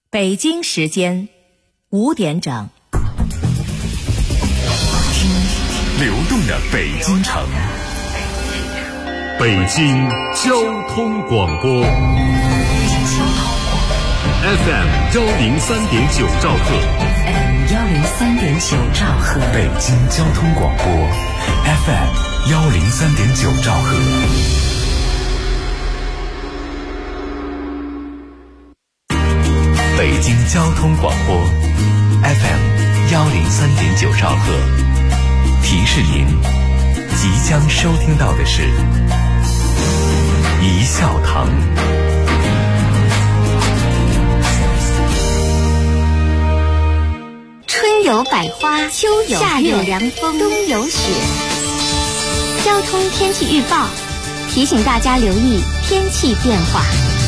北京时间5点整。 听流动的北京城，北京交通广播 FM 103.9兆赫， 103.9兆赫， 北京交通广播 FM 103.9兆赫。北京交通广播 FM 103.9兆赫，提示您即将收听到的是一笑堂。 春有百花，秋有夏有凉风，冬有雪。交通天气预报提醒大家留意天气变化。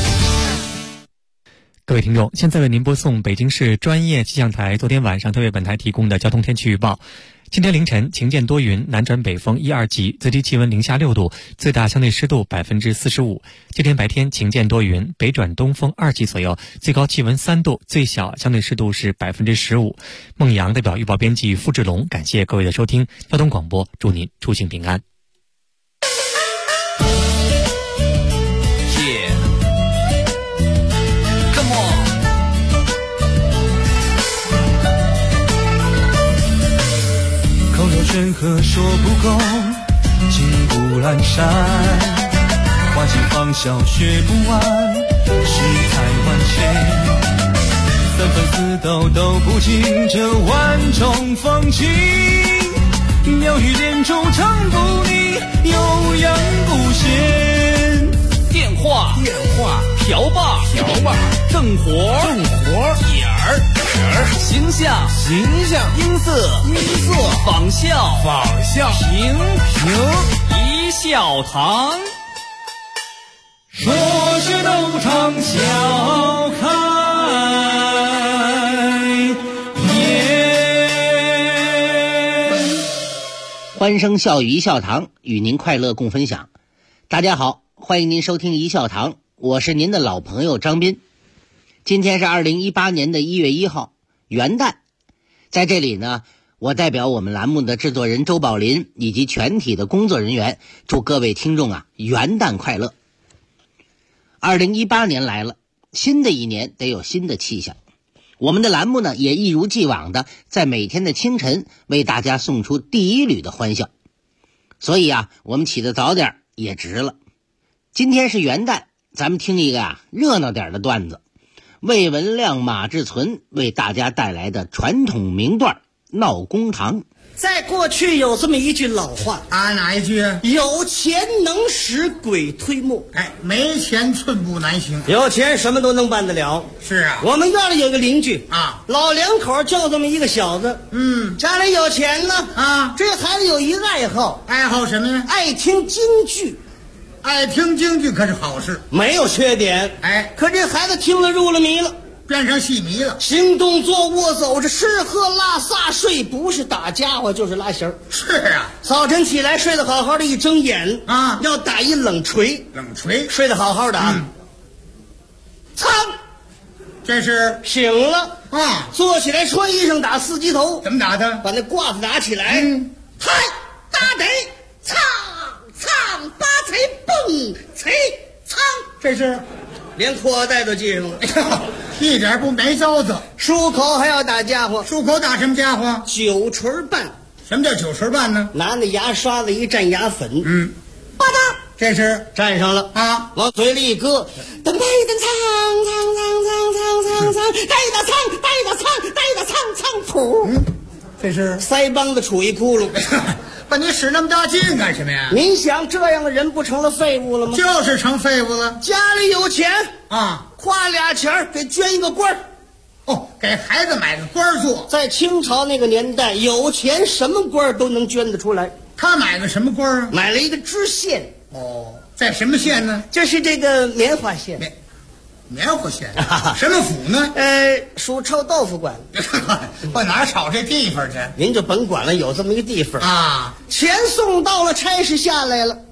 各位听众，现在为您播送北京市专业气象台昨天晚上特为本台提供的交通天气预报。今天凌晨晴间多云，南转北风1、2级，最低气温零下6度，最大相对湿度45%。今天白天晴间多云，北转东风2级左右，最高气温3度，最小相对湿度是15%。孟阳代表预报编辑付志龙，感谢各位的收听。交通广播，祝您出行平安。 口若悬河说不够，骑虎阑珊，花尽芳笑学不完，世态万千，三分四斗都不尽这万种风情，妙语连珠唱不腻，悠扬不闲。 电话瓢把正活眼儿形象音色仿效平一笑堂， 说学逗唱笑开颜。 欢声笑语一笑堂，与您快乐共分享。大家好，欢迎您收听一笑堂，我是您的老朋友张斌。今天是2018年的1月1号，元旦。在这里呢，我代表我们栏目的制作人周宝林以及全体的工作人员，祝各位听众元旦快乐。2018年来了，新的一年得有新的气象。我们的栏目呢，也一如既往的在每天的清晨为大家送出第一缕的欢笑。所以我们起得早点也值了。今天是元旦，咱们听一个热闹点的段子。魏文亮、马志存为大家带来的传统名段闹公堂。 在过去有这么一句老话哪一句？ 有钱能使鬼推磨。 没钱寸步难行。 有钱什么都能办得了。 是啊， 我们院里有个邻居老两口就这么一个小子，家里有钱呢这孩子有一个爱好什么呀？ 爱听京剧。 爱听京剧可是好事， 没有缺点。可这孩子听了入了迷了， 变成戏迷了。 行动坐卧走着吃喝拉撒睡，不是打家伙就是拉弦儿。 是啊， 早晨起来睡得好好的，一睁眼要打一冷锤。睡得好好的噌， 这是醒了坐起来穿衣裳打四级头。 怎么打的？ 把那褂子拿起来，嗨大得噌八贼蹦贼噌， 这是连裤带都系上了一点不没招子。 漱口还要打家伙。 漱口打什么家伙？ 九锤半。 什么叫九锤半呢？ 拿那牙刷子一蘸牙粉，吧嗒， 这是蘸上了往嘴里一搁，噔噔噌带噌吐， 这是腮帮子杵一窟窿。 把你使那么大劲干什么呀？ 您想这样的人不成了废物了吗？ 就是成废物了。 家里有钱花俩钱给捐一个官给孩子买个官做。 在清朝那个年代，有钱什么官都能捐得出来。 他买个什么官买了一个知县。 在什么县呢？ 这是这个棉花县。 棉花县什么府呢？ 属臭豆腐管。 我哪找这地方去？ 您就甭管了，有这么一个地方钱送到了，差事下来了，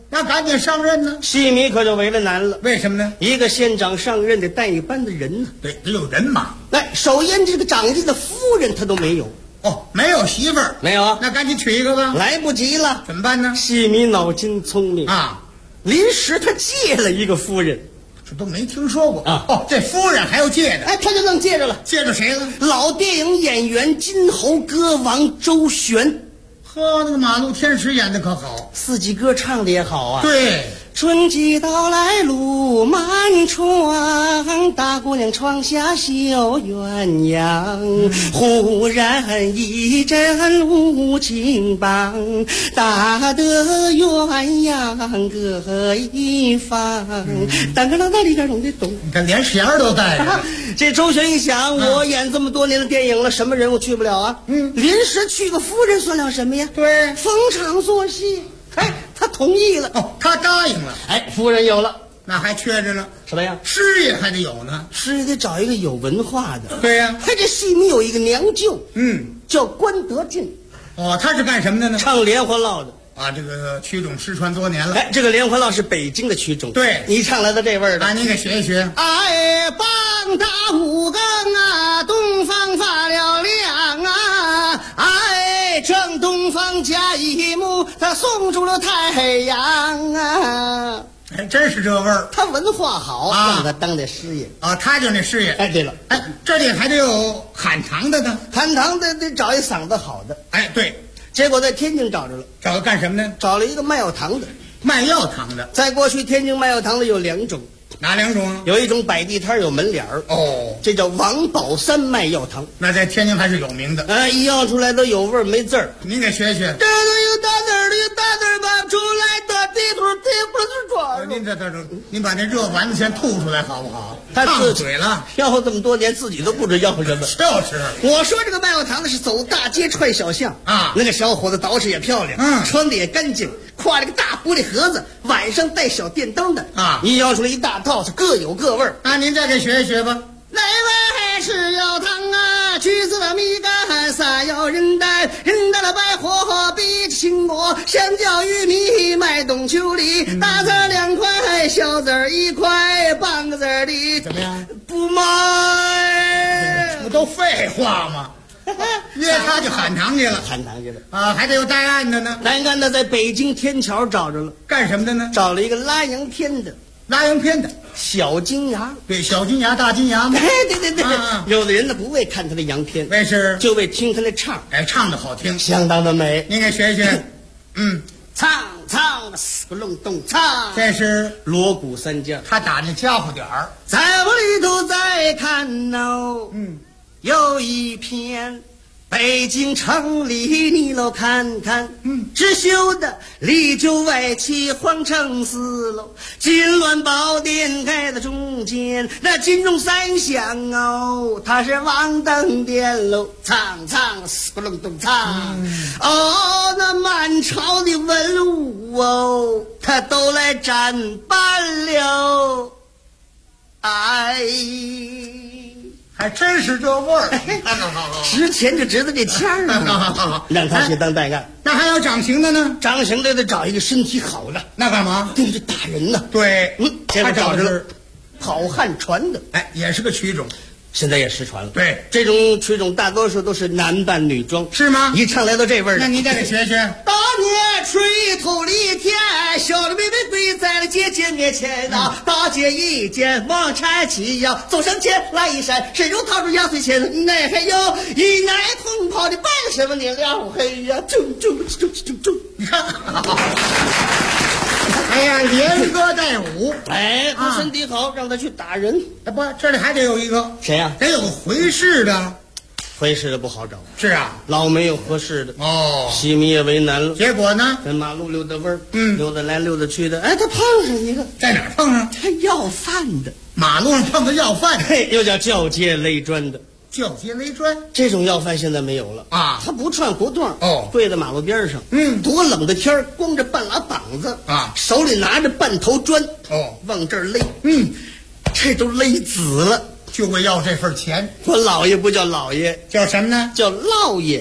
那赶紧上任呢。 西米可就为了难了， 为什么呢？ 一个县长上任得带一班的人呢。 对，得有人马。 那首先这个长家的夫人他都没有。 哦，没有媳妇儿， 没有啊？ 那赶紧娶一个吧。 来不及了， 怎么办呢？ 西米脑筋聪明啊， 临时他借了一个夫人， 这都没听说过啊。 哦，这夫人还要借的， 哎，他就弄借着了。 借着谁了？ 老电影演员金猴歌王周璇。 呵，那个马路天使演的可好， 四季歌唱的也好啊。 对。 春季到来路漫长，大姑娘窗下绣鸳鸯。忽然一阵无情棒，打得鸳鸯各一方。当个啷当里个咚的咚， 你看连弦都带着。 这周璇一想，我演这么多年的电影了，什么人我去不了啊？临时去个夫人算了什么呀？ 对， 逢场作戏。哎，他同意了。 哦，他答应了。 哎，夫人有了， 那还缺着呢。 什么呀？ 师爷还得有呢。 师爷得找一个有文化的。 对呀。 他这戏里有一个娘舅，叫关德进。 哦，他是干什么的呢？ 唱连环烙的。 啊，这个曲种失传多年了。 哎，这个连环烙是北京的曲种。 对， 你唱来的这味儿的。 啊，你给学一学。 哎，棒打五更啊，东方发了亮啊，哎，正东方加一幕，他送出了太阳啊。 哎，真是这味儿。 他文化好啊，让他当的师爷啊，他就那师爷。 哎，对了， 哎，这里还得有喊堂的呢。 喊堂的得找一嗓子好的。 哎，对。 结果在天津找着了， 找个干什么呢？ 找了一个卖药堂的。 卖药堂的， 在过去天津卖药堂的有两种。 哪两种啊？ 有一种摆地摊有门脸儿， 哦， 这叫王宝山卖药堂， 那在天津还是有名的。 一药出来都有味儿没字儿。 您给学学。 这个有大字儿的，有大字儿吧出来的地图地不是抓。 您把那热丸子先吐出来好不好？ 他烫嘴了， 要这么多年自己都不知要什么。 就是， 我说这个卖药堂的是走大街串小巷啊， 那个小伙子捯饬也漂亮，穿的也干净，挎了个大玻璃盒子，晚上带小电灯的啊， 一要出来一大套，是各有各味儿。 那您再给学一学吧。 哪位是药汤啊？橘子的米干，撒药人丹，人丹的白货比青果，香蕉玉米卖冬秋梨，大字2块，小字1块，半个字的怎么样？ 不卖， 这不都废话吗？约他就喊堂去了， 喊堂去了啊！还得有带案的呢。 带案的在北京天桥找着了， 干什么的呢？ 找了一个拉洋片的。 拉洋片的小金牙， 对，小金牙大金牙嘛。 对，有的人呢不为看他的洋片， 为是就为听他那唱， 哎，唱的好听， 相当的美。 您给学一学。 唱死个隆咚唱， 这是锣鼓三件， 他打那家伙点儿。 在我里头再看哦，有一片北京城里你喽看看，只修的里九外七皇城4楼，金銮宝殿开在中间，那金钟三响哦，它是王登殿喽，唱死不隆咚唱，哦，那满朝的文武哦，他都来站班了，哎。 还真是这味儿， 值钱就值在这签儿上，让他去当代干。 那还有掌刑的呢？ 掌刑的得找一个身体好的， 那干嘛？ 对着打人呢。 对， 他找着了好汉传的， 哎，也是个曲种， 现在也失传了。 对， 这种曲种大多数都是男扮女装， 是吗？ 一唱来到这味儿， 那您再给学学。 大年吹头里天，小的妹妹跪在了姐姐面前呐，大姐一见忙搀起腰，走上前来一闪，伸手掏出压岁钱，那还有一奶同袍的扮什么你了？嘿呀，就， 你看，哎呀，连歌带舞， 哎，他身体好，让他去打人。 哎，不，这里还得有一个谁呀？ 得有个回事的。 回事的不好找， 是啊， 老没有合适的哦， 西米也为难了。 结果呢， 在马路溜达味儿，溜达来溜达去的，哎，他碰上一个， 在哪儿碰上？ 他要饭的， 马路上碰个要饭， 嘿，又叫叫街勒砖的， 叫街勒砖， 这种要饭现在没有了啊， 他不串胡同哦， 跪在马路边上，多冷的天儿，光着半拉膀子啊， 手里拿着半头砖， 哦， 往这儿勒，这都勒紫了。 就会要这份钱。 我姥爷不叫姥爷， 叫什么呢？ 叫烙爷。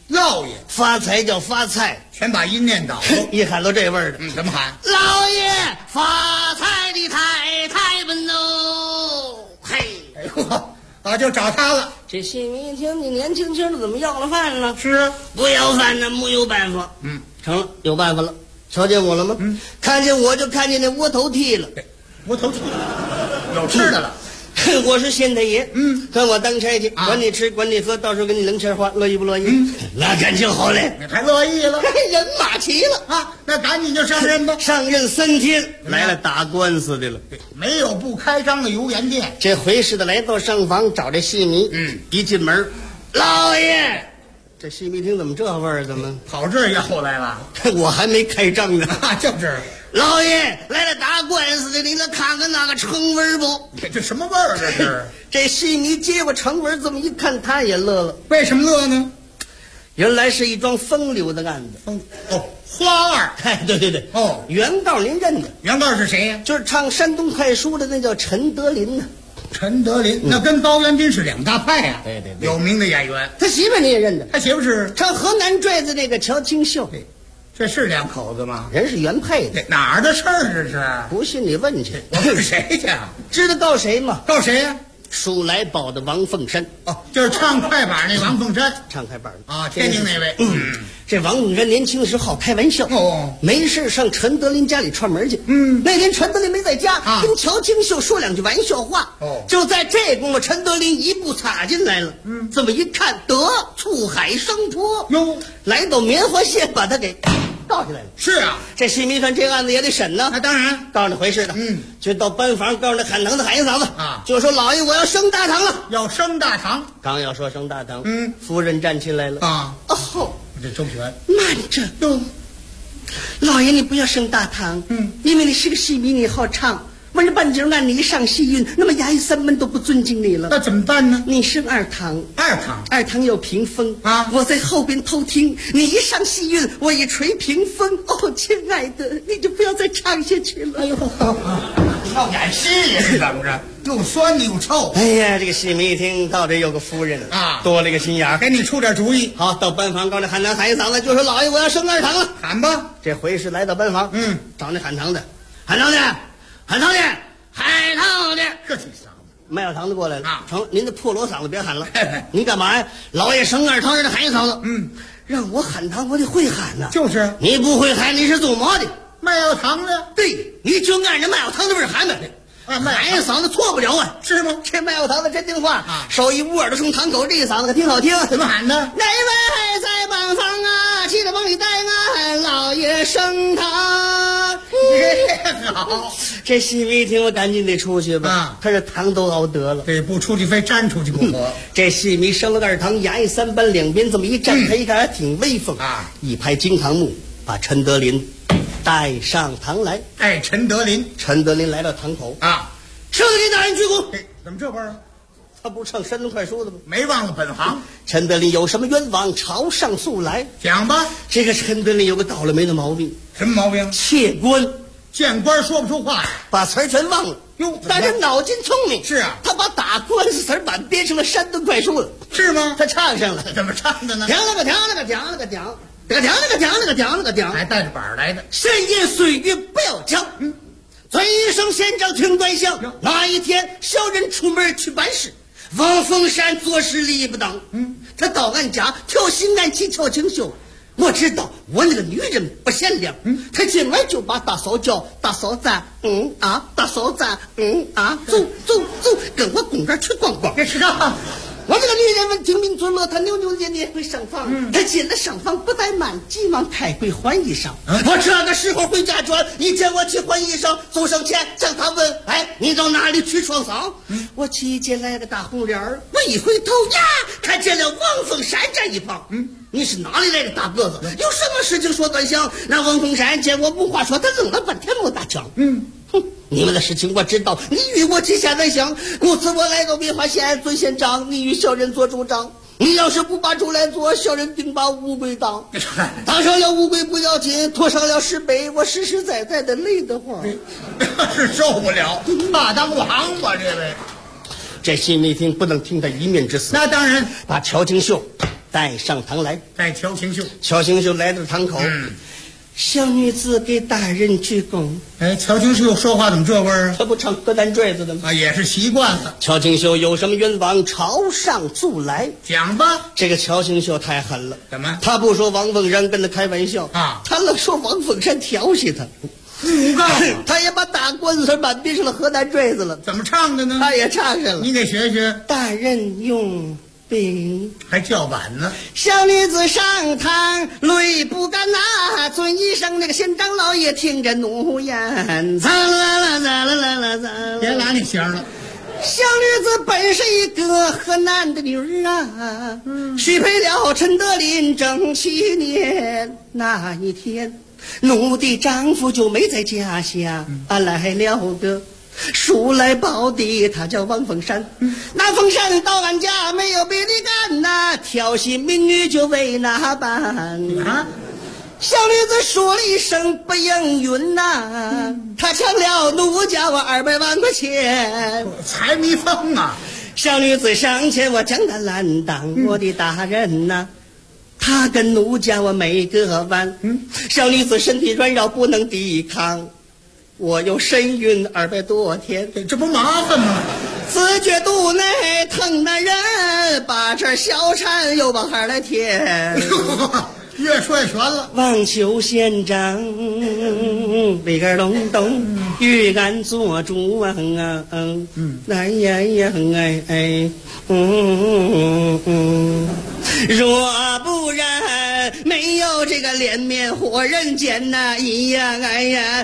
老爷发财叫发财， 全把音念倒。 一喊到这味儿的， 怎么喊？ 老爷发财的太太们喽！嘿， 哎呦，就找他了。 这戏迷一听，你年轻轻的怎么要了饭了？ 是不要饭呢，没有办法。成了，有办法了。瞧见我了吗？看见我就看见那窝头屉了。 窝头屉有吃的了。 我是县太爷，跟我当差去，管你吃，管你喝，到时候给你零钱花，乐意不乐意？那感情好嘞， 你还乐意了？ 人马齐了啊！那赶紧就上任吧。 上任3天，来了打官司的了。 没有不开张的油盐店。 这回是的，来到上房找这戏迷。一进门，老爷，这戏迷听怎么这味儿？怎么跑这儿要来了？ 我还没开张呢。 就是。 老爷来了打官司的，你再看看那个成文不？ 这什么味儿？这是这戏迷接过成文，这么一看，他也乐了。 为什么乐呢？ 原来是一桩风流的案子。 花儿。 哎，对。原告您认得？ 原告是谁呀？ 就是唱山东快书的那叫陈德林呢。 陈德林，那跟高元斌是两大派呀。 对， 有名的演员。 他媳妇你也认得？ 他媳妇是唱河南坠子那个乔清秀。 这是两口子吗？ 人是原配的。 哪儿的事儿这是？ 不信你问去。 我问谁去？ 知道告谁吗？ 告谁呀？ 数来宝的王凤山。 就是唱快板那王凤山。 唱快板啊，天津那位。 这王凤山年轻的时候好开玩笑。没事上陈德林家里串门去。那天陈德林没在家，跟乔清秀说两句玩笑话。就在这功夫，陈德林一步插进来了。这么一看，得醋海生坡哟，来到棉花县把他给告下来了。 是啊， 这戏迷团这案子也得审呢。 那当然， 告诉那回事的。就到班房，告诉那喊堂的喊一嗓子啊，就说老爷我要升大堂了， 要升大堂。 刚要说升大堂，夫人站起来了啊。 这周全慢着哟，老爷你不要升大堂，因为你是个戏迷，你好唱。完了半截按你一上戏运，那么衙役三门都不尊敬你了。 那怎么办呢？ 你升二堂，二堂有屏风啊， 我在后边偷听。你一上戏运，我一捶屏风。亲爱的，你就不要再唱下去了。哎呦， 要演戏呀，是怎么着？又酸又臭。 哎呀，这个戏迷一听到这有个夫人啊，多了个心眼儿， 给你出点主意。 好，到班房，刚才喊堂喊一嗓子，就说老爷我要升二堂了。 喊吧。 这回是来到班房，找那喊堂的，喊堂的。喊堂的，喊堂的， 这挺嗓子。 卖药堂的过来了啊！成，您的破锣嗓子别喊了。您干嘛呀？老爷升二堂让他喊一嗓子。让我喊堂，我得会喊呐。 就是， 你不会喊，你是做嘛的？ 卖药堂的。 对，你就按着卖药堂的味儿喊呗。喊一嗓子错不了啊， 是吗？ 这卖药堂的真听话啊！手一捂耳朵冲堂口，这一嗓子可挺好听。 怎么喊的？ 哪位在班房啊？记得往里带啊！老爷升堂。好，这戏迷一听，我赶紧得出去吧。他这堂都熬得了， 对，不出去非粘出去不可。 这戏迷升了二堂，衙役三班两边这么一站，他一看还挺威风啊！一拍惊堂木，把陈德林带上堂来。 陈德林来到堂口啊！ 陈德林大人鞠躬。 怎么这味儿啊？ 他不是唱山东快书的吗？ 没忘了本行。 陈德林有什么冤枉，朝上诉来。 讲吧。 这个陈德林有个倒了霉的毛病。 什么毛病？ 怯官。 见官说不出话来， 把词儿全忘了。哟，但是脑筋聪明。 是啊， 他把打官司词儿版编成了山东快书了。 是吗？ 他唱上了。 怎么唱的呢？ 讲了个讲， 还带着板来的。 深夜岁月不要讲。嘴上县长听端详。那一天，小人出门去办事，王凤山做事理不当。他到俺家挑衅俺妻乔清秀。我知道我那个女人不贤良，他进来就把大嫂叫大嫂子，大嫂子，走，跟我公园去逛逛。 这是啊， 我这个女人闻听民作乐，她扭扭捏捏回上房。她进了上房不怠慢，急忙抬柜换衣裳。我这个时候回家转，一见我去换衣裳，走上前向她问：“你到哪里去闯丧？”我妻见来个大红脸儿，我一回头呀，看见了王凤山站一旁。你是哪里来的大个子？有什么事情说端详？那王凤山见我无话说，他愣了半天没打枪。你们的事情我知道，你与我结下来想，故此我来到棉花县做县长，你与小人做主张。你要是不把主来做，小人定把乌龟当。当上了乌龟不要紧，拖上了石碑，我实实在在的累得慌， 是受不了，怕当王吧这位。 这戏迷听不能听他一面之词。 那当然， 把乔清秀带上堂来。 带乔清秀， 乔清秀来到堂口，小女子给大人鞠躬。 哎，乔清秀说话怎么这味儿啊？ 他不唱歌单坠子的吗？ 啊，也是习惯了。 乔清秀有什么愿望，朝上诉来。 讲吧。 这个乔清秀太狠了。 怎么？ 他不说王凤山跟他开玩笑啊， 他愣说王凤山调戏他。 诬告他也把大官司满编上了河南坠子了。 怎么唱的呢？ 他也唱上了。 你给学学。 大人用兵， 还叫板呢。 小女子上堂泪不干呐，尊一声那个县长老爷听着怒言，咋啦啦咋啦啦啦咋啦。 别拉那弦了。 小女子本是一个河南的女儿啊，许配了陈德林正7年。那一天奴的丈夫就没在家下，来了个书来报的，他叫王凤山。那凤山到俺家没有别的干呐，挑衅民女就为那般啊。小女子说了一声不应允呐，他抢了奴家我200万块钱， 财迷疯啊！ 小女子上前我将他拦挡，我的大人呐，他跟奴家我没个完。小女子身体软弱不能抵抗，我有身孕200多天， 这不麻烦吗？ 自觉肚内疼男人，把这小产又往海来填。 越说越悬了。 望求县长里个隆咚与俺做主啊！哎呀呀哎若不然没有这个脸面活人间呐！哎呀哎呀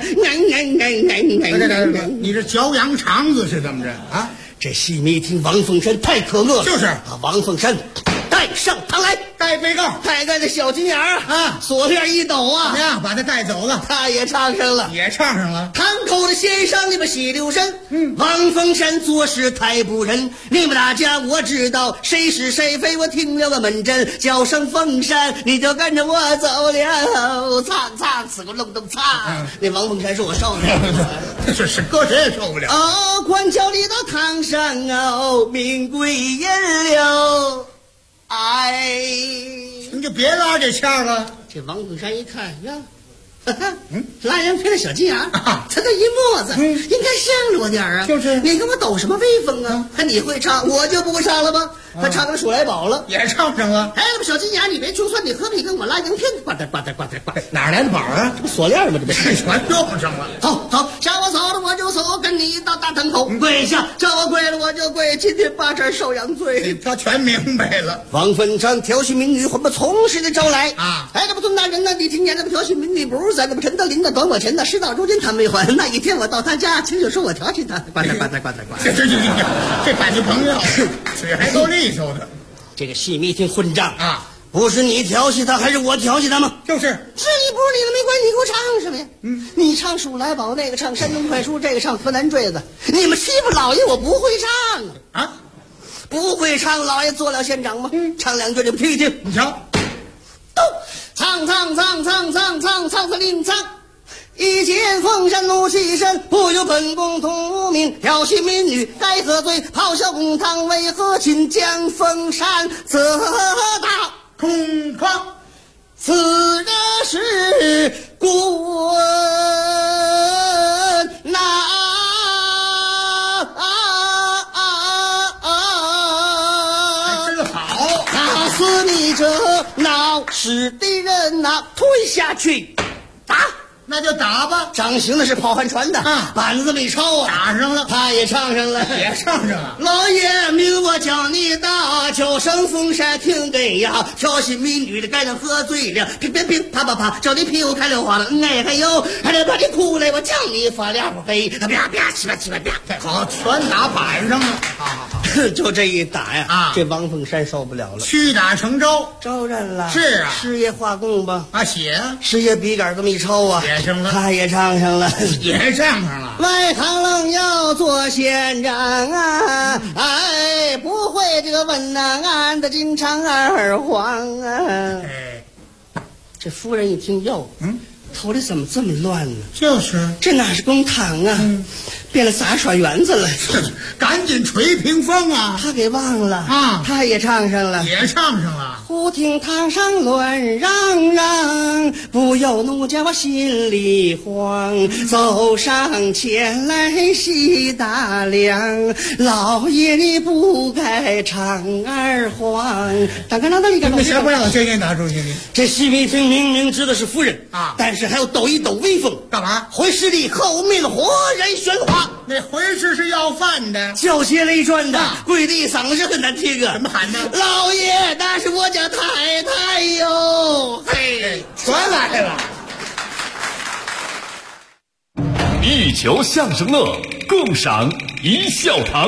你这嚼羊肠子是怎么着啊？ 这戏迷听王凤山太可恶了， 就是把王凤山带上堂来。 带被告， 太太的小金眼儿啊，锁链一抖啊， 怎么样？把他带走了。 他也唱上了， 也唱上了。 堂口的先生，你们细留神。王凤山做事太不仁，你们大家我知道谁是谁非，我听了个门诊，叫声凤山，你就跟着我走了。唱唱，死个愣咚唱。那王凤山说我受不了， 是搁谁也受不了。 哦，官教里到堂上哦，名贵言了。哎， 你就别拉这腔了。 这王凤山一看呀，拉人配的小金牙，他这一墨子，应该向着我点啊。 就是你跟我抖什么威风啊？你会唱，我就不会唱了吗？他唱个数来宝了， 也唱上了。 哎，小金牙，你别就算你何必跟我拉洋片，呱嗒呱嗒呱嗒呱， 哪来的宝啊？ 这不锁链吗？这不全用上了。 走走，叫我走了我就走，跟你到大堂口跪下，叫我跪了我就跪，今天把这受养罪。 他全明白了。 王凤山挑衅民女，我们从实的招来啊！ 哎，这不孙大人呢？你听见那不挑衅民女不是在那不陈德林的短我钱的，事到如今他没还。那一天我到他家，亲就说我调戏他，呱嗒呱嗒呱嗒呱。 这把你朋友嘴还够利索的。 这个戏迷听混账啊！ 不是你调戏他，还是我调戏他吗？ 就是， 是你不是你的没关系，你给我唱什么呀？你唱数来宝，那个唱山东快书，这个唱河南坠子，你们欺负老爷，我不会唱啊！不会唱，老爷做了县长吗？唱2句你们听一听。 你瞧， 都唱子令唱。一见凤山怒气深，不由本宫同名，挑衅民女该何罪？咆哮公堂为何请将凤山责打空旷？ 此人是滚哪真好！ 打死你这闹事的人呐！推下去，打！ 那就打吧。 掌刑的是跑旱船的板子没抄啊， 打上了， 他也唱上了， 也唱上了。 老爷命我叫你打，叫声凤山听给呀，挑衅民女的该人喝醉了，乒乒乒啪啪啪，叫你屁股开了花了，哎还有还得把你哭来，我叫你发两飞，啪啪七八七八啪， 好，全打板上了。好， 就这一打呀，这王凤山受不了了， 屈打成招， 招认了。 是啊， 师爷画供吧， 写啊， 师爷笔杆这么一抄啊， 写上了， 他也唱上了， 也唱上了。 外行愣要做县长啊，哎，不会这个问呐，俺的京城二皇啊。这夫人一听哟，头里怎么这么乱呢？ 就是， 这哪是公堂啊？ 变了杂耍园子了。 是的，赶紧吹屏风啊！ 他给忘了啊， 他也唱上了， 也唱上了。 忽听堂上乱嚷嚷，不由怒叫我心里慌，走上前来细打量，老爷你不该唱二黄。当个你先不让我先给你拿出去。 这戏迷听明明知道是夫人啊， 但是还要抖一抖威风， 干嘛？ 回师里后面的活人喧哗。 那回事是要饭的， 叫街雷转的，跪地嗓子很难听啊！ 怎么喊呢？ 老爷，那是我家太太哟！嘿， 全来了。 一球相声乐，共赏一笑堂。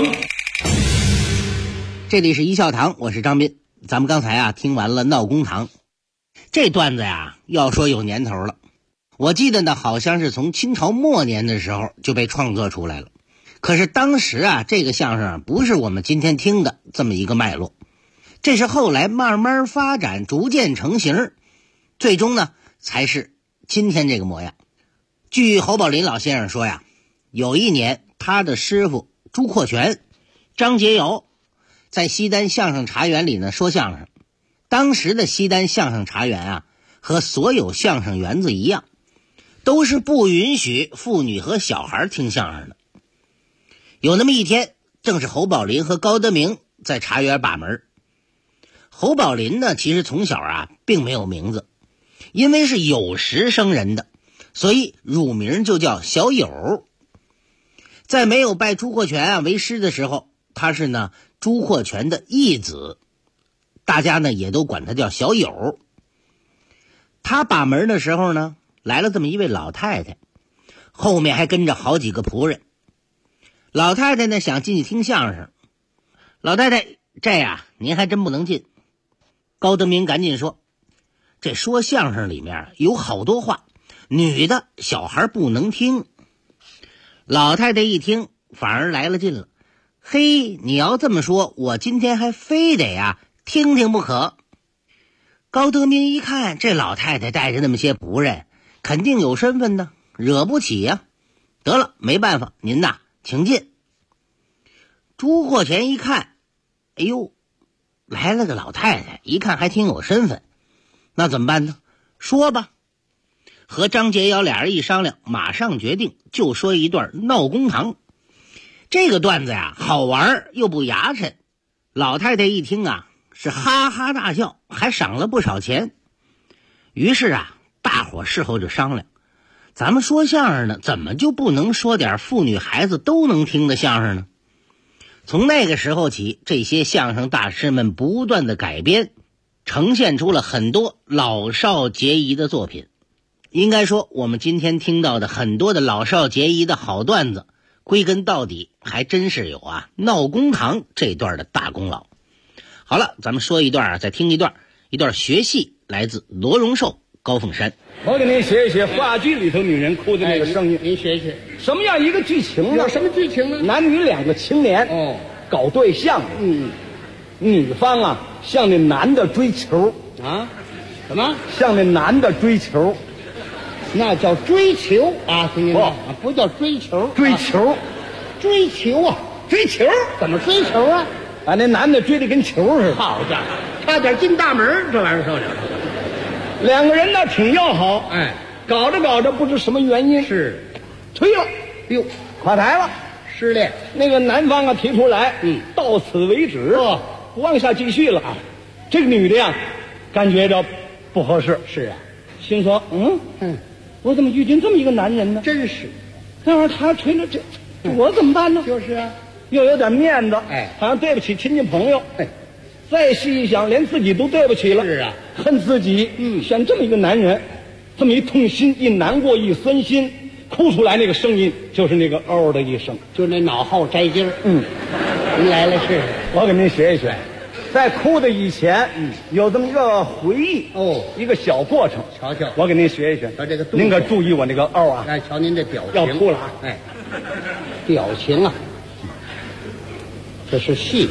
这里是一笑堂，我是张斌。咱们刚才啊听完了闹公堂，这段子呀要说有年头了。我记得呢，好像是从清朝末年的时候就被创作出来了。可是当时啊，这个相声不是我们今天听的这么一个脉络，这是后来慢慢发展，逐渐成型，最终呢才是今天这个模样。据侯宝林老先生说呀，有一年他的师傅朱阔全、张杰尧在西单相声茶园里呢说相声。当时的西单相声茶园啊，和所有相声园子一样，都是不允许妇女和小孩听相声的。有那么一天，正是侯宝林和高德明在茶园把门。侯宝林呢，其实从小啊并没有名字，因为是酉时生人的，所以乳名就叫小酉。在没有拜朱阔全啊为师的时候，他是呢朱阔全的义子，大家呢也都管他叫小酉。他把门的时候呢，来了这么一位老太太，后面还跟着好几个仆人。老太太呢想进去听相声，老太太，这呀您还真不能进。高德明赶紧说，这说相声里面有好多话，女的小孩不能听。老太太一听反而来了劲了，嘿，你要这么说，我今天还非得呀听听不可。高德明一看这老太太带着那么些仆人，肯定有身份的，惹不起呀。得了，没办法，您呐请进。朱阔全一看，哎呦，来了个老太太，一看还挺有身份，那怎么办呢？说吧。和张杰尧俩人一商量，马上决定就说一段闹公堂。这个段子呀好玩又不牙碜，老太太一听啊是哈哈大笑，还赏了不少钱。于是啊大伙事后就商量，咱们说相声呢，怎么就不能说点妇女孩子都能听的相声呢？从那个时候起，这些相声大师们不断的改编，呈现出了很多老少皆宜的作品。应该说，我们今天听到的很多的老少皆宜的好段子，归根到底还真是有啊闹公堂这段的大功劳。好了，咱们说一段啊，再听一段学戏，来自罗荣寿、高凤山。 我给您写一写话剧里头女人哭的那个声音。 您写写什么样一个剧情呢？ 有什么剧情呢？ 男女两个青年搞对象，女方啊向那男的追求啊，什么？ 向那男的追求， 那叫追求啊，听见没有？不叫追求， 追求， 追求啊， 追求， 怎么追求啊？ 把那男的追得跟球似的。 好家伙，差点进大门，这玩意儿受了。 两个人呢挺要好， 哎， 搞着搞着不知什么原因是推了， 哟， 垮台了， 失恋。 那个男方啊提出来，到此为止，不往下继续了。这个女的呀，感觉着不合适， 是啊， 心说，我怎么遇见这么一个男人呢？ 真是， 那会儿他吹了这我怎么办呢？ 就是啊， 又有点面子，好像对不起亲戚朋友，再细一想，连自己都对不起了。 是啊， 恨自己，选这么一个男人，这么一痛心，一难过，一酸心，哭出来那个声音就是那个嗷的一声， 就那脑后摘筋儿。您来了试试， 我给您学一学。在哭的以前，有这么一个回忆一个小过程， 瞧瞧， 我给您学一学。 这个您可注意我那个嗷啊！ 哎，瞧您这表情， 要哭了啊！ 哎，表情啊，这是戏。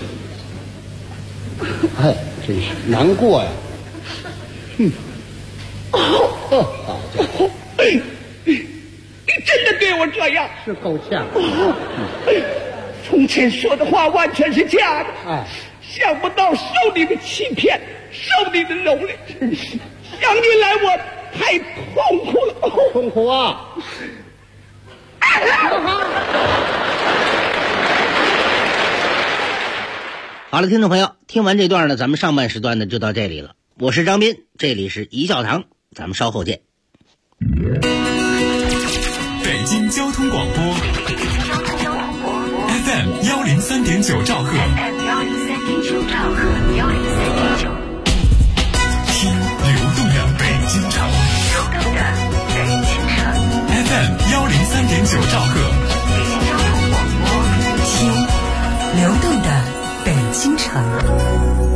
哎，真是难过呀！ 好家伙，你真的对我这我呀！ 是够呛。 从前说的话完全是假的， 哎， 想不到受你的欺骗，受你的蹂躏，想起来我太痛苦了。 痛苦啊！ 好了，听众朋友，听完这段呢，咱们上半时段呢就到这里了。我是张斌，这里是一教堂，咱们稍后见。 北京交通广播 FM 103.9兆赫，听流动的北京城，FM 103.9兆赫， 听流动的北京城。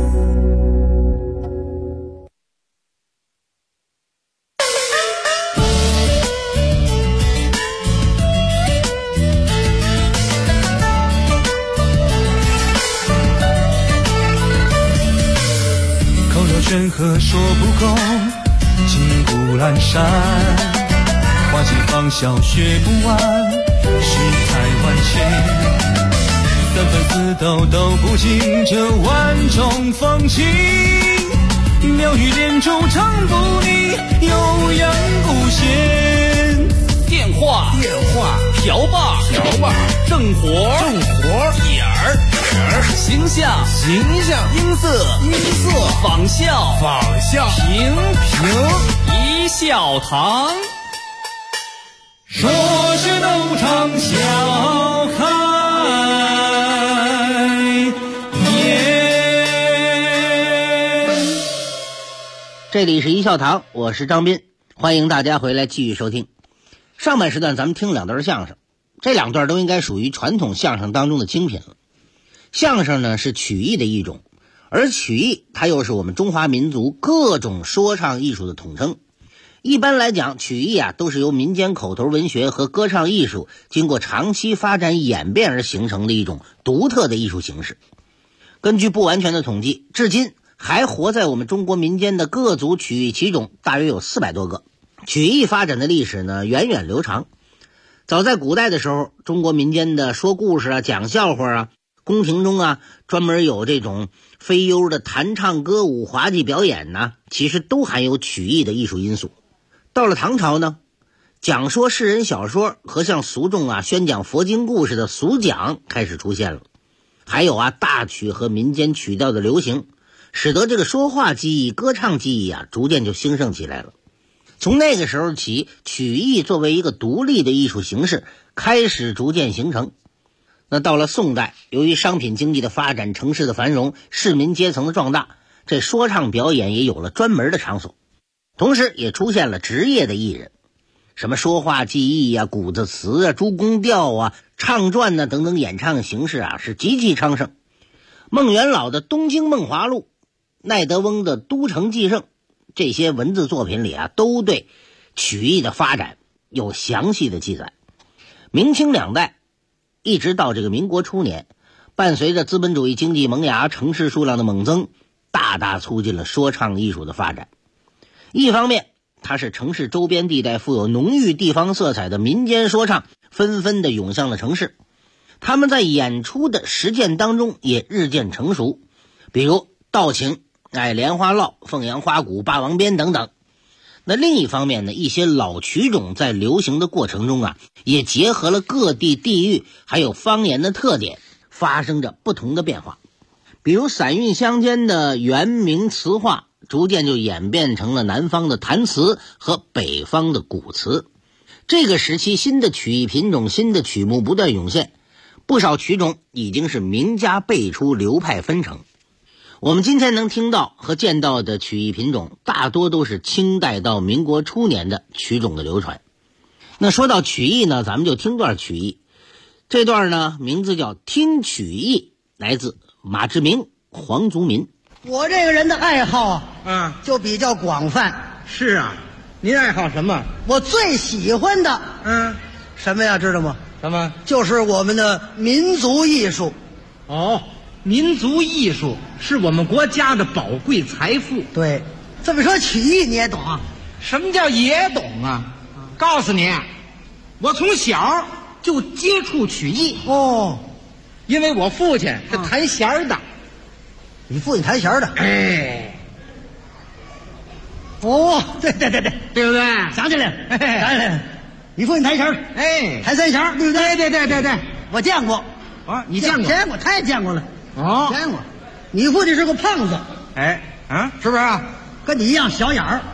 山河说不够，金谷阑珊，花季芳笑学不完，世态万千，三分四斗都不尽这万种风情，妙语连珠唱不腻，悠扬不闲。 电话瓢把正活眼儿形象音色仿效平一笑堂， 说是都唱笑开颜。 这里是一笑堂，我是张斌，欢迎大家回来继续收听。上半时段咱们听两段相声，这两段都应该属于传统相声当中的精品了。相声呢是曲艺的一种，而曲艺它又是我们中华民族各种说唱艺术的统称。一般来讲，曲艺都是由民间口头文学和歌唱艺术经过长期发展演变而形成的一种独特的艺术形式。根据不完全的统计，至今还活在我们中国民间的各族曲艺奇种大约有400多个。曲艺发展的历史呢源远流长，早在古代的时候，中国民间的说故事讲笑话宫廷中专门有这种飞优的弹唱歌舞滑稽表演其实都含有曲艺的艺术因素。到了唐朝呢，讲说世人小说和向俗众宣讲佛经故事的俗讲开始出现了，还有大曲和民间曲调的流行，使得这个说话技艺、歌唱技艺逐渐就兴盛起来了。从那个时候起，曲艺作为一个独立的艺术形式开始逐渐形成。那到了宋代，由于商品经济的发展、城市的繁荣、市民阶层的壮大，这说唱表演也有了专门的场所，同时也出现了职业的艺人，什么说话技艺鼓子词诸公调唱转等等演唱形式是极其昌盛。孟元老的《东京梦华录》，奈德翁的《都城纪胜》，这些文字作品里都对曲艺的发展有详细的记载。明清两代一直到这个民国初年，伴随着资本主义经济萌芽、城市数量的猛增，大大促进了说唱艺术的发展。一方面，它是城市周边地带富有浓郁地方色彩的民间说唱纷纷的涌向了城市，他们在演出的实践当中也日渐成熟，比如道情、莲花落、凤阳花鼓、霸王鞭等等。那另一方面呢，一些老曲种在流行的过程中也结合了各地地域还有方言的特点，发生着不同的变化。比如散韵相间的元明词话，逐渐就演变成了南方的弹词和北方的鼓词。这个时期，新的曲艺品种、新的曲目不断涌现，不少曲种已经是名家辈出，流派纷呈。我们今天能听到和见到的曲艺品种，大多都是清代到民国初年的曲种的流传。那说到曲艺呢，咱们就听段曲艺。这段呢，名字叫《听曲艺》，来自马志明、黄族民。 我这个人的爱好就比较广泛。 是啊，您爱好什么？ 我最喜欢的什么呀？知道吗？ 什么？ 就是我们的民族艺术。 哦，民族艺术是我们国家的宝贵财富。 对，这么说曲艺你也懂啊？ 什么叫也懂啊？告诉你，我从小就接触曲艺。 哦， 因为我父亲是弹弦的。 你父亲弹弦的？ 哎， 哦，对， 对不对？ 想起来了，想起来了，你父亲弹弦， 哎， 弹三弦，对不对？ 对， 我见过。 啊，你见过？ 见过，太见过了。 哦， 见过。你父亲是个胖子， 哎，啊， 是不是啊？跟你一样小眼儿，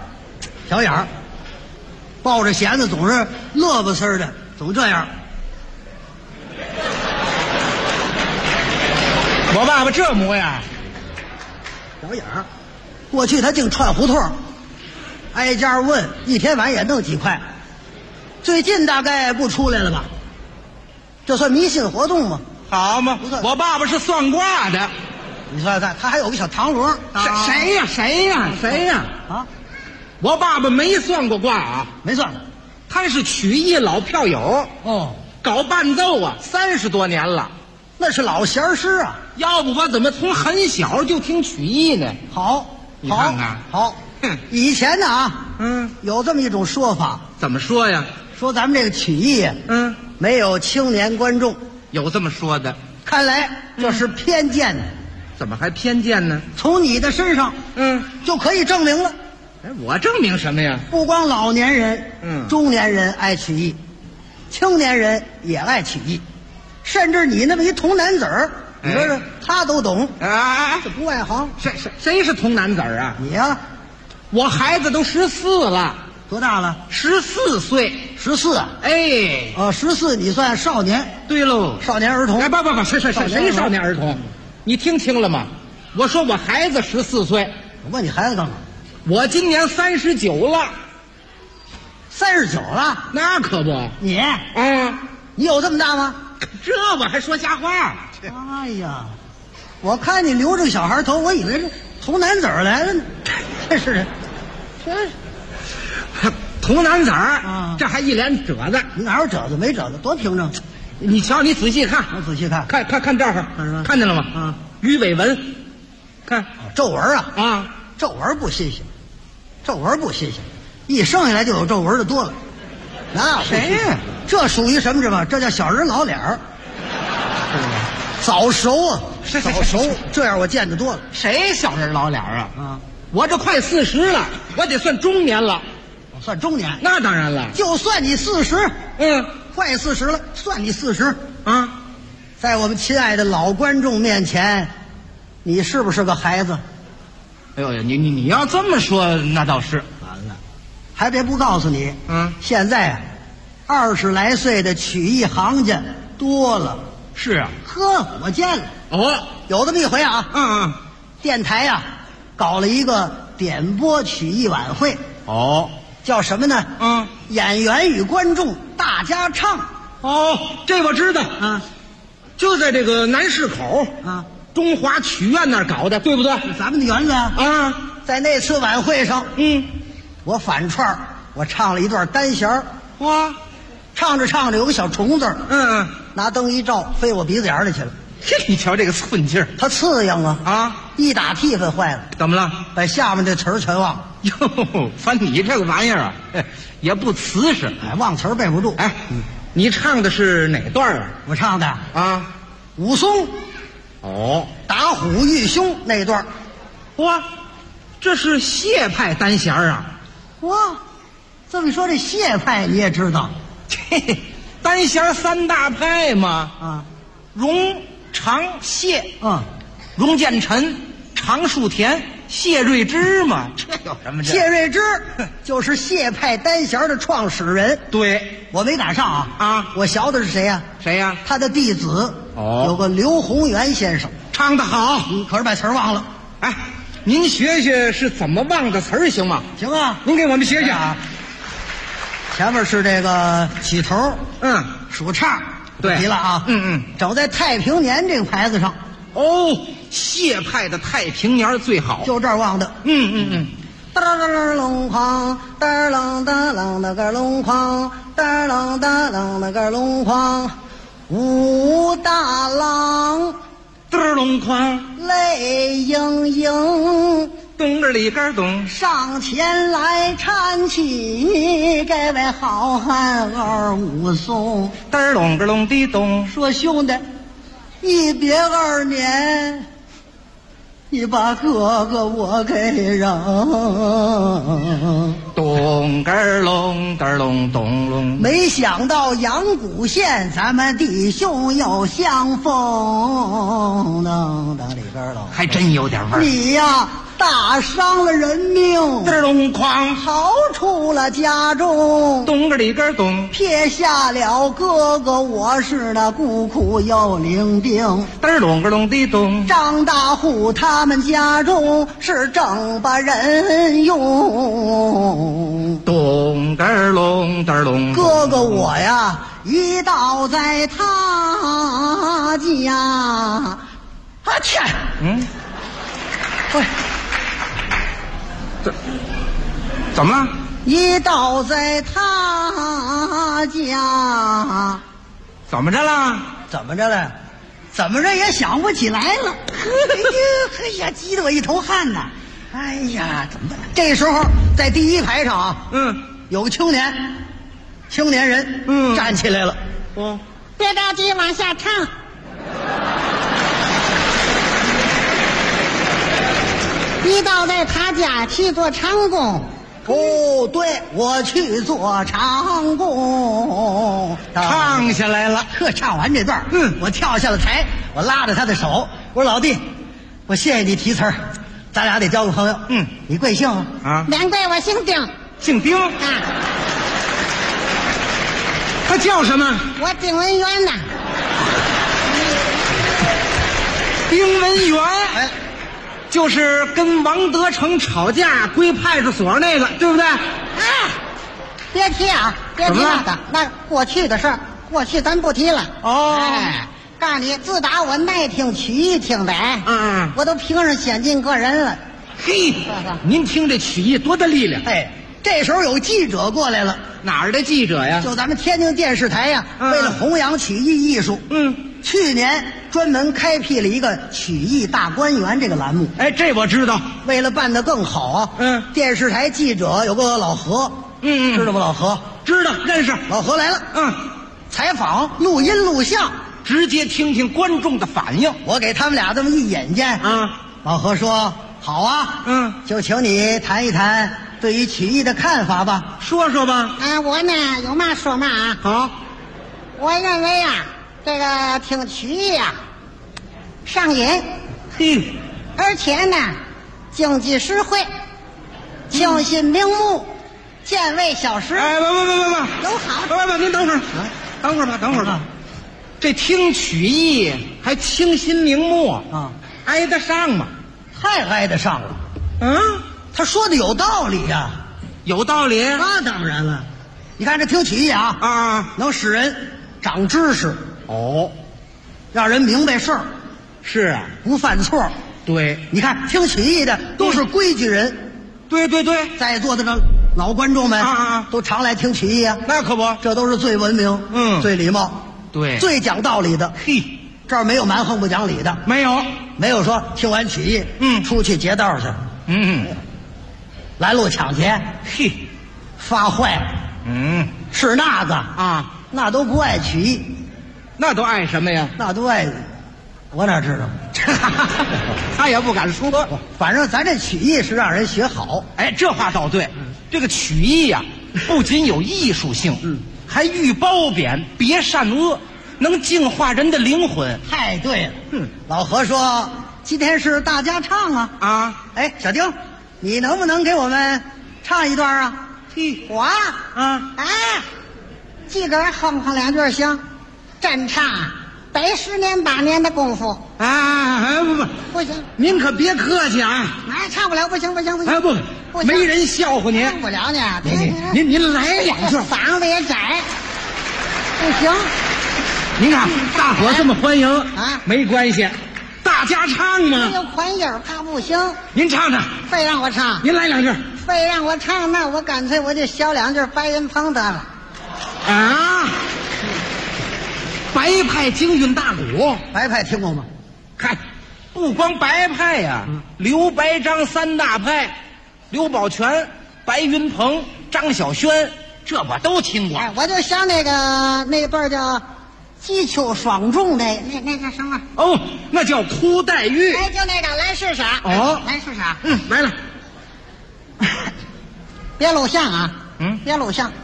抱着弦子总是乐不呲的，总这样。 我爸爸这模样， 小眼儿。过去他净串胡同，挨家问，一天晚也弄几块。最近大概不出来了吧？这算迷信活动吗？ 好嘛，我爸爸是算卦的。 你算算，他还有个小唐锣。 谁呀？ 啊， 我爸爸没算过卦啊， 没算过。 他是曲艺老票友。 哦， 搞伴奏啊，30多年了。 那是老弦师啊。 要不我怎么从很小就听曲艺呢？ 好， 你看看， 好。以前呢啊，有这么一种说法。 怎么说呀？ 说咱们这个曲艺啊，没有青年观众。 有这么说的。 看来这是偏见的。 怎么还偏见呢？ 从你的身上，就可以证明了。 哎，我证明什么呀？ 不光老年人，中年人爱曲艺，青年人也爱曲艺，甚至你那么一童男子儿，你说说他都懂。这不外行。 谁是童男子儿啊？ 你呀， 我孩子都14了。 多大了 ？14岁。 14啊？ 哎 ，14你算少年。 对喽， 少年儿童。 哎，不，谁少年儿童？你听清了吗？我说我孩子14岁。 我问你孩子干嘛？ 我今年39了。 39了？ 那可不。 你你有这么大吗？ 这我还说瞎话。 哎呀，我看你留着个小孩头，我以为是童男子儿来了呢。真是的， 童男子儿这还一脸褶子。 你哪有褶子？没褶子，多平整。 你瞧，你仔细看， 我仔细看， 看这儿，看见了吗？鱼尾纹，看皱纹啊，皱纹不新鲜，一生下来就有皱纹的多了。那谁呀？ 这属于什么？这叫小人老脸儿，早熟啊，早熟。这样我见得多了。 谁小人老脸啊？我这快40了，我得算中年了。 算中年？ 那当然了。 就算你40，快40了，算你40啊。在我们亲爱的老观众面前，你是不是个孩子？ 哎呦，你要这么说，那倒是。 完了，还别不告诉你，现在20来岁的曲艺行家多了。 是啊， 呵，我见了。有这么一回啊，电台呀搞了一个点播曲艺晚会。叫什么呢？演员与观众大家唱。 这我知道啊，就在这个南市口中华曲院那儿搞的，对不对？ 咱们的园子啊，在那次晚会上，我反串，我唱了一段单弦儿。 哇， 唱着唱着有个小虫子，拿灯一照，飞我鼻子眼里去了。 你瞧这个寸劲儿， 它刺痒啊！一打替分坏了。 怎么了？ 把下面这词儿全忘了。 哟，反正你这个玩意儿啊，也不瓷实。 忘词儿背不住。 你唱的是哪段啊？ 我唱的武松打虎遇凶那段。 哇，这是谢派单弦啊！ 哇，这么一说这谢派你也知道？ 单弦3大派嘛。荣常谢荣建臣、常树田、谢瑞之嘛，这有什么？ 谢瑞之就是谢派单弦的创始人。 对， 我没赶上我学的是谁呀？ 谁呀？ 他的弟子有个刘洪元先生， 唱得好， 可是把词儿忘了。 您学学是怎么忘的词儿行吗？ 行啊， 您给我们学学啊。 前面是这个起头，数唱。对，提了啊，整在太平年这个牌子上。 谢派的太平年最好， 就这儿忘的。哒啷隆哐，哒啷哒啷那个隆哐，哒啷哒啷那个隆哐，武大郎， 哒啷哐， 泪盈盈， 咚个里个咚， 上前来搀起这位好汉二武松， 嘚隆个隆的咚， 说兄弟，一别2年，你把哥哥我给让， 咚个隆嘚隆咚隆， 没想到阳谷县咱们弟兄又相逢，当里边了， 还真有点味儿。 你呀，大伤了人命， 嘚隆哐， 逃出了家中， 咚个里个咚， 撇下了哥哥，我是那孤苦又伶仃， 嘚隆个隆的咚， 张大户他们家中是正把人用， 咚个隆嘚隆， 哥哥我呀一倒在他家，啊天，喂， 怎么了？ 一倒在他家， 怎么着了？ 怎么着了？怎么着也想不起来了。哎呀，急得我一头汗呐！哎呀，怎么办？这时候在第一排上啊，有个青年人，站起来了， 别着急，往下唱。一倒在他家去做长工。 哦，对，我去做长工， 唱下来了。 唱完这段，我跳下了台，我拉着他的手，我说老弟，我谢谢你提词儿，咱俩得交个朋友。你贵姓啊？ 免贵，我姓丁。 姓丁啊？他叫什么？ 我丁文元呐。 丁文元。就是跟王德成吵架归派出所那个，对不对？ 别提啊，别提那个，那过去的事儿，过去咱不提了。告诉你，自打我耐听曲艺听的，我都评上先进个人了。 嘿，您听这曲艺多大力量！ 这时候有记者过来了， 哪儿的记者呀？ 就咱们天津电视台呀，为了弘扬曲艺艺术，去年专门开辟了一个曲艺大观园这个栏目。 这我知道。 为了办得更好啊，电视台记者有个老何，知道吗？老何知道，认识。 老何来了，采访录音录像， 直接听听观众的反应。 我给他们俩这么一引荐老何说好啊，就请你谈一谈对于曲艺的看法吧。 说说吧。 我呢有嘛说嘛啊。 好， 我认为啊，这个听曲艺啊上瘾，而且呢经济实惠，清新明目，见味小食。 不， 有好。 不，您等会儿，等会儿吧。这听曲艺还清新明目啊，挨得上吗？ 太挨得上了。他说的有道理呀。 有道理？ 那当然了。你看这听曲艺啊，能使人长知识，让人明白事儿， 是啊， 不犯错。 对， 你看听曲艺的都是规矩人。 对， 在座的这老观众们都常来听曲艺啊。 那可不， 这都是最文明、最礼貌、最讲道理的。这儿没有蛮横不讲理的，没有说听完曲艺出去劫道去，拦路抢劫，发坏，是那个那都不爱曲艺。 那都爱什么呀？ 那都爱，我哪知道？ 他也不敢说。 反正咱这曲艺是让人学好。 这话倒对。这个曲艺呀，不仅有艺术性，还寓褒贬，别善恶，能净化人的灵魂。 太对了。老何说今天是大家唱啊。小丁，你能不能给我们唱一段啊？ 我自个儿哼哼两句行，真唱得10年8年的功夫不行， 您可别客气啊！ 唱不了，不行，不没人笑话您， 唱不了呢。 您来两句， 嗓子也窄，不行。 您看大伙这么欢迎没关系，大家唱嘛。 没有宽音怕不行。 您唱唱， 非让我唱， 您来两句。 非让我唱，那我干脆我就小两句白云鹏得了。 白派京韵大鼓， 白派听过吗？ 嗨， 不光白派呀，刘白张三大派，刘宝全、白云鹏、张小轩，这我都听过。 哎，我就想那段叫击秋双重那叫什么？ 哦，那叫哭黛玉。 哎，就那个来试试。 哦， 来试试。 来了。 别录像啊！别录像。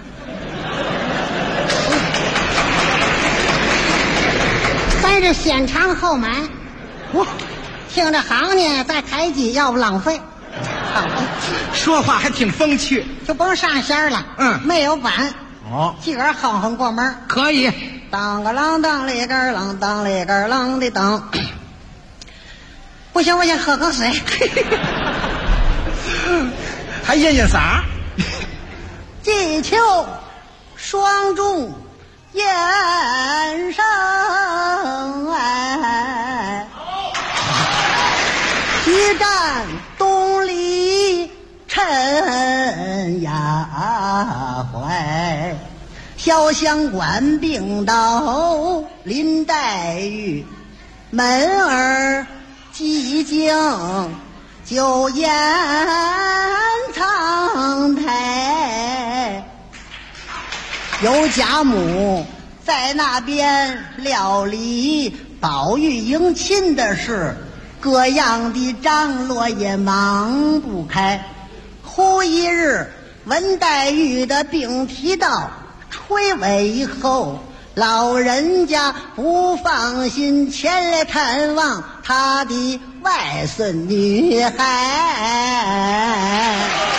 咱是先尝后买，听着行呢，再开机，要不浪费。 说话还挺风趣， 就甭上弦了。没有板。 哦， 自个儿哼哼过门可以。 当个啷当里个啷当里个啷的当。不行，我先喝口水。 还印印嗓。 击秋双重燕声哎，一战东篱陈牙怀，潇湘关并到林黛玉，门儿寂静就掩苍苔，有家母在那边料理宝玉迎亲的事，各样的张罗也忙不开。忽一日闻黛玉的病提到垂危以后，老人家不放心前来探望他的外孙女孩。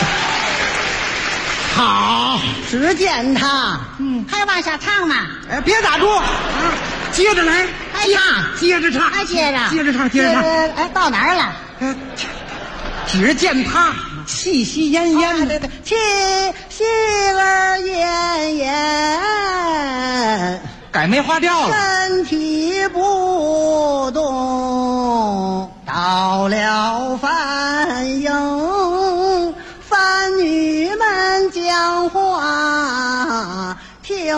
好， 只见他还往下唱呢。 别打住，接着来， 还唱， 接着唱， 还接着唱。 哎，到哪儿了？ 只见他气息奄奄的， 气息儿奄奄， 改梅花调了， 身体不动，到了饭营，番女们讲话听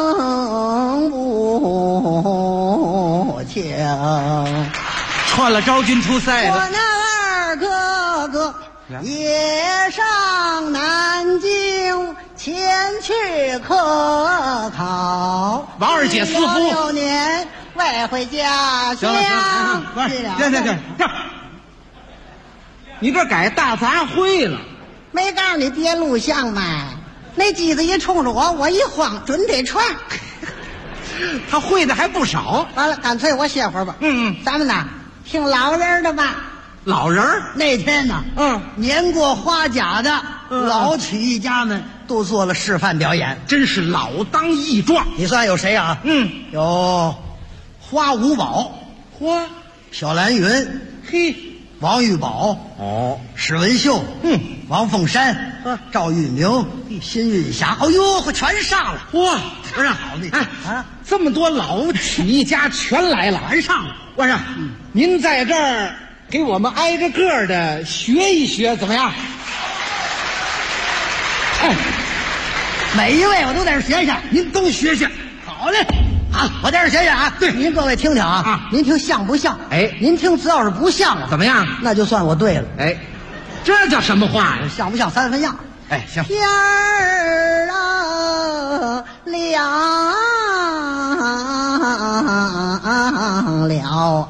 不清。 串了昭君出塞的。 我那二哥哥也上南京前去科考， 王二姐似乎 6年未回家乡。 行，你这改大杂烩了。 没告诉你别录像嘛，那机子一冲着我一慌，准得传。 他会的还不少。 完了，干脆我歇会儿吧。咱们呢听老人的吧。 老人那天呢，年过花甲的老曲艺家们都做了示范表演， 真是老当益壮。 你算有谁啊？有花五宝，小蓝云，王玉宝，史文秀，王凤山，赵玉明，辛运霞，哎呦，全上了！ 哇，不是好的这么多老曲艺家全来了，全上了。我说，您在这儿给我们挨着个的学一学，怎么样？ 每一位我都在这学学， 您都学学。 好嘞。好，我在这学学啊！ 对， 您各位听听啊！您听像不像？您听，只要是不像了， 怎么样？ 那就算我对了。 这叫什么话呀？ 像不像3分样？ 行。 天儿啊亮了，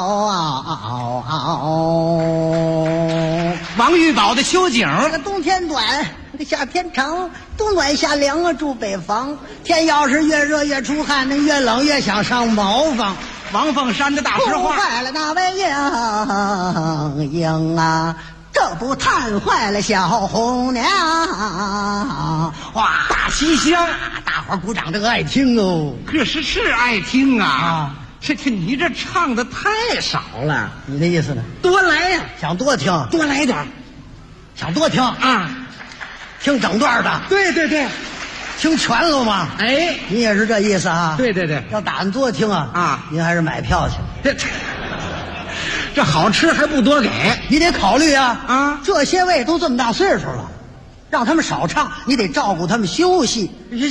王玉宝的秋景， 这个冬天短，这个夏天长，冬暖夏凉啊，住北方。天要是越热越出汗，那越冷越想上茅房。 王凤山的大实话， 坏了那位英啊，这不探坏了小红娘。 哇，大西厢， 大伙鼓掌，这个爱听哦。 可是爱听啊。这你这唱的太少了。 你的意思呢？ 多来呀， 想多听， 多来点， 想多听啊， 听整段的。 对， 听全了吗？你也是这意思啊？ 对， 要打算多听啊，您还是买票去。 这好吃还不多给， 你得考虑啊！这些位都这么大岁数了，让他们少唱，你得照顾他们休息。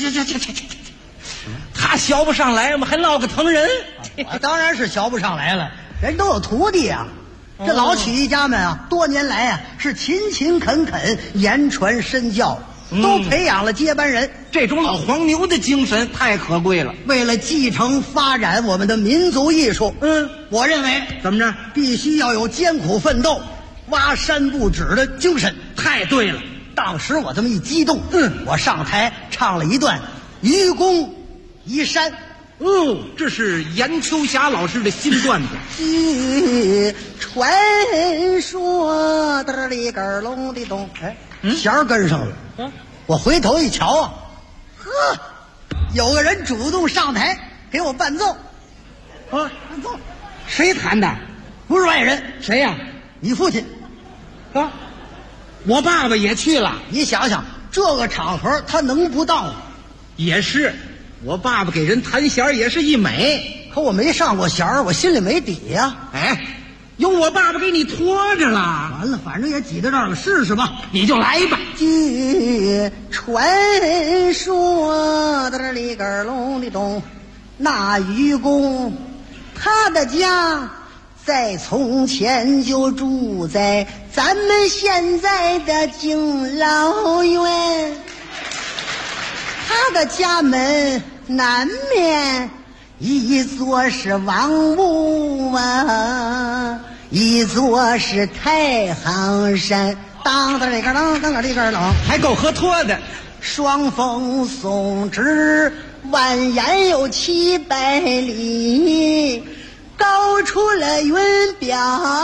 他学不上来嘛，还落个疼人。 我当然是学不上来了，人都有徒弟啊。 这老曲艺家们啊，多年来啊是勤勤恳恳，言传身教，都培养了接班人。 这种老黄牛的精神太可贵了。 为了继承发展我们的民族艺术，我认为怎么着， 必须要有艰苦奋斗、挖山不止的精神。 太对了。 当时我这么一激动，我上台唱了一段《愚公移山》。 这是严秋霞老师的新段子。 据传说的里根隆的咚，弦儿跟上了。我回头一瞧啊，呵，有个人主动上台给我伴奏。 伴奏，谁弹的？ 不是外人。 谁呀？ 你父亲。 啊，我爸爸也去了。 你想想，这个场合他能不到吗？ 也是。我爸爸给人弹弦也是一美， 可我没上过弦，我心里没底呀。 有我爸爸给你拖着了。 完了，反正也挤到这儿了，试试吧。 你就来吧。 据传说的里根隆的咚，那愚公他的家在从前就住在咱们现在的敬老院。他的家门南面一座是王屋啊，一座是太行山，当当里个当当里个当， 还够合拖的。 双峰耸直，蜿蜒有700里，高出了云表，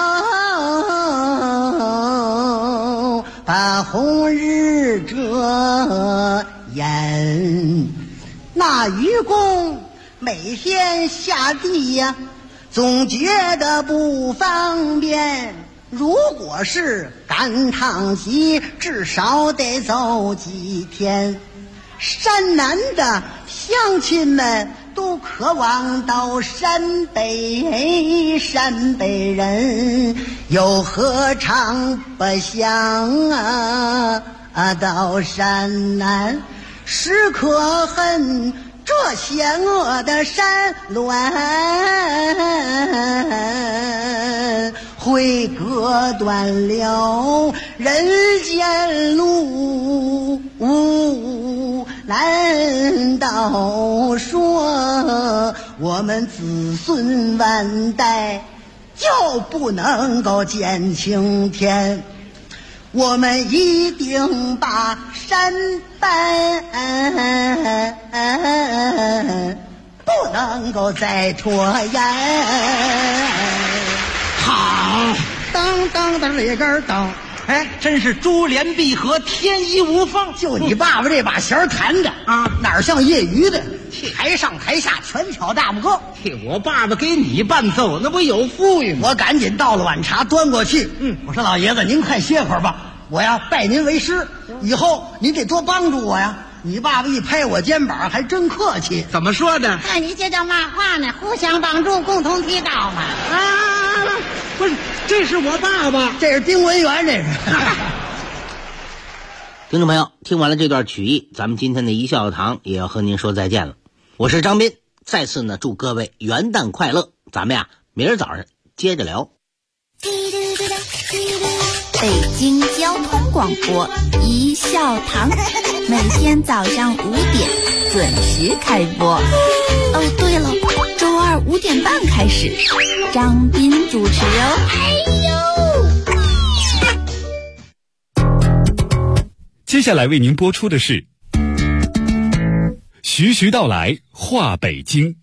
把红日遮眼。那愚公每天下地呀，总觉得不方便。如果是赶趟集，至少得走几天。山南的乡亲们都渴望到山北，山北人又何尝不想到山南？时可恨这险恶的山峦，会割断了人间路。难道说我们子孙万代就不能够见青天？我们一定把山搬，不能够再拖延。 好， 当当当里根当， 真是珠联璧合，天衣无缝。 就你爸爸这把弦弹的哪像业余的，台上台下全挑大拇哥。 我爸爸给你伴奏，那不有富裕吗？ 我赶紧倒了碗茶端过去。我说老爷子，您快歇会儿吧，我呀拜您为师，以后您得多帮助我呀。你爸爸一拍我肩膀，还真客气。 怎么说的？ 看你这叫嘛话呢？互相帮助，共同提高嘛。 不是，这是我爸爸， 这是丁文元，这是。 听众朋友，听完了这段曲艺，咱们今天的一笑堂也要和您说再见了。我是张斌，再次呢祝各位元旦快乐。咱们呀明儿早上接着聊。 北京交通广播一笑堂，每天早上5点准时开播。哦，对了，周二5点半开始，张斌主持哦。 接下来为您播出的是徐徐道来话北京。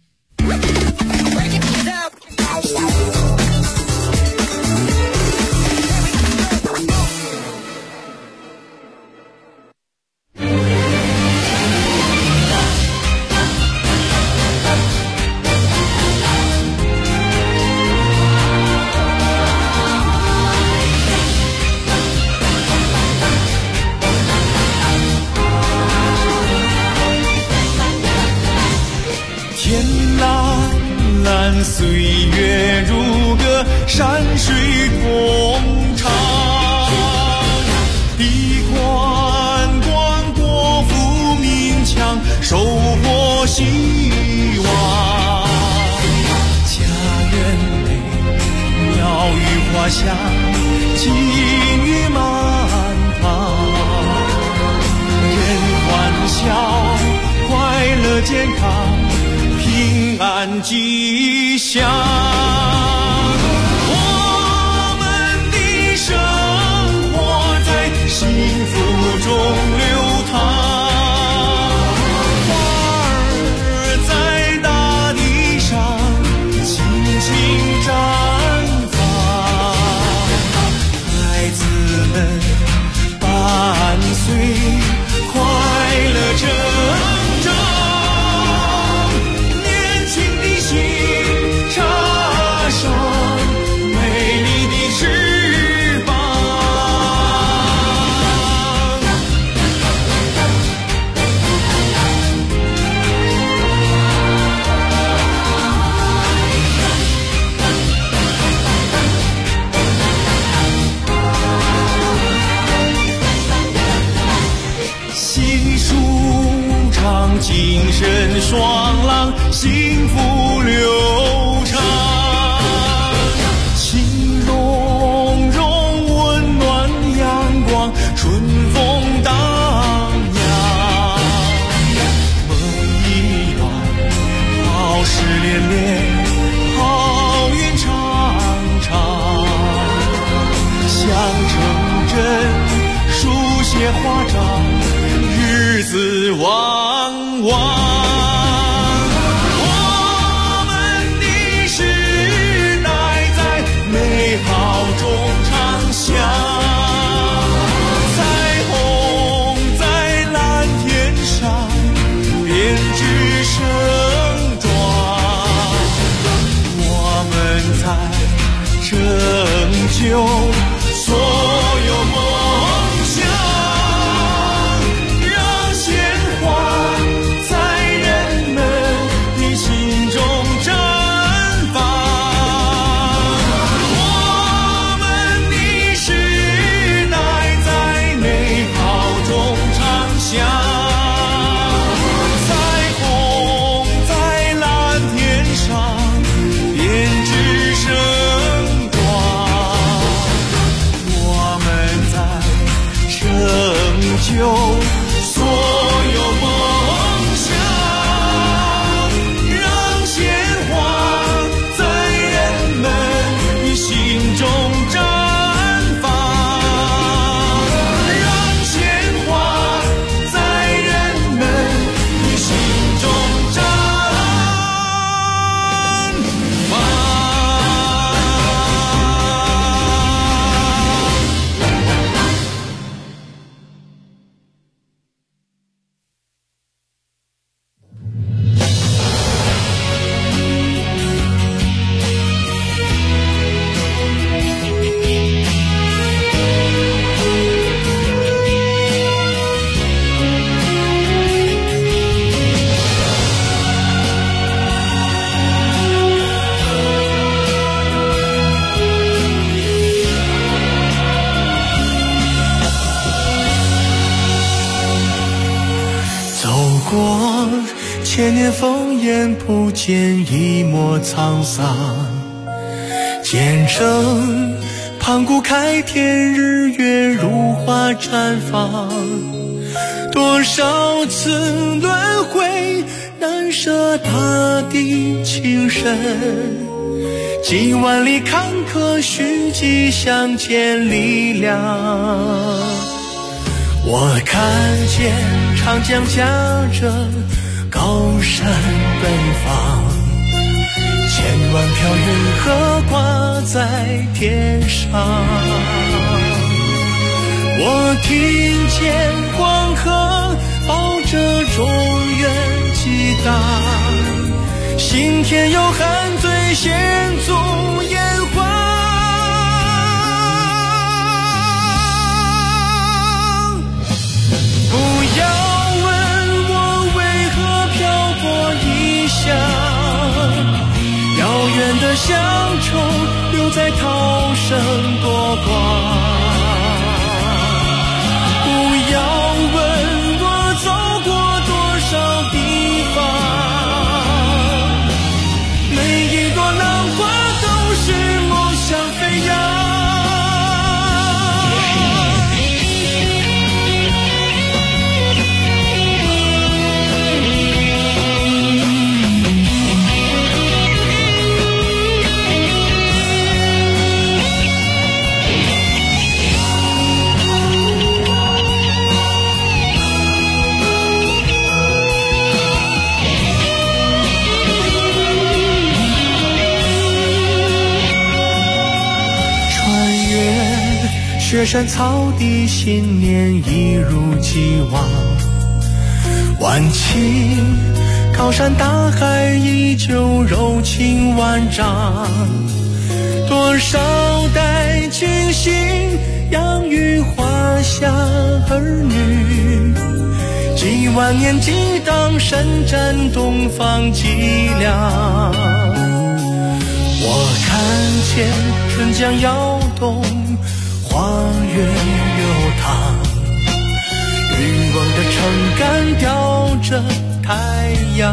岁月如歌，山水共长。地宽广，国富民强，收获希望。家园内鸟语欢家乡金玉满堂，人欢笑，快乐健康，平安吉祥。我们的生活在幸福中流淌。伴随快乐成长，年轻的心插上美丽的翅膀。精神爽朗，幸福流畅，情融融，温暖阳光，春风荡漾。梦一段，好事连连，好运长长。想成真，书写华章，日子旺旺。我们的时代在美好中长响，彩虹在蓝天上编织盛装，我们在拯救所有梦想。就所有梦想，让鲜花在人们心中绽放，让鲜花在人们心中绽放。 千年烽烟不见一抹沧桑，见证盘古开天，日月如花绽放。多少次轮回，难舍大地情深，几万里坎坷，寻迹相见力量。我看见长江夹着高山奔放，千万条云河挂在天上。我听见黄河抱着中原激荡，心田有汉醉献足烟花。不要问我为何漂泊异乡，遥远的乡愁留在涛声波光。不要问我走过多少地方，每一朵浪花都是梦想飞扬。 雪山草地，新年一如既往。晚晴，高山大海依旧柔情万丈。多少代清醒，养育华夏儿女。几万年激荡，神战东方脊梁。我看见春江摇动，花园流淌，渔翁的撑杆吊着太阳。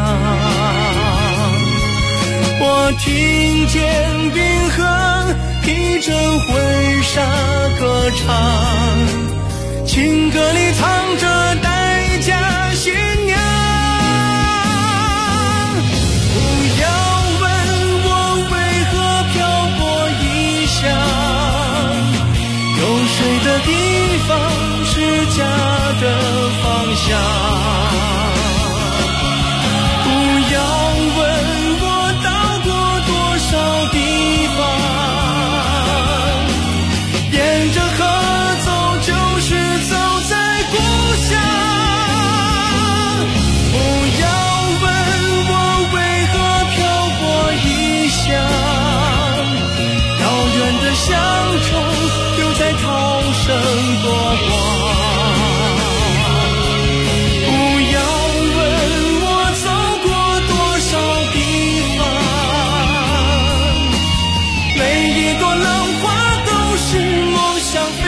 我听见冰河披着婚纱歌唱，情歌里藏着待嫁新娘。不要问我为何漂泊异乡，有水的地方是家的方向。不要问我到过多少地方，沿着河走就是走在故乡。不要问我为何漂泊异乡，遥远的乡愁留在涛声波光。不要问我走过多少地方，每一朵浪花都是梦想。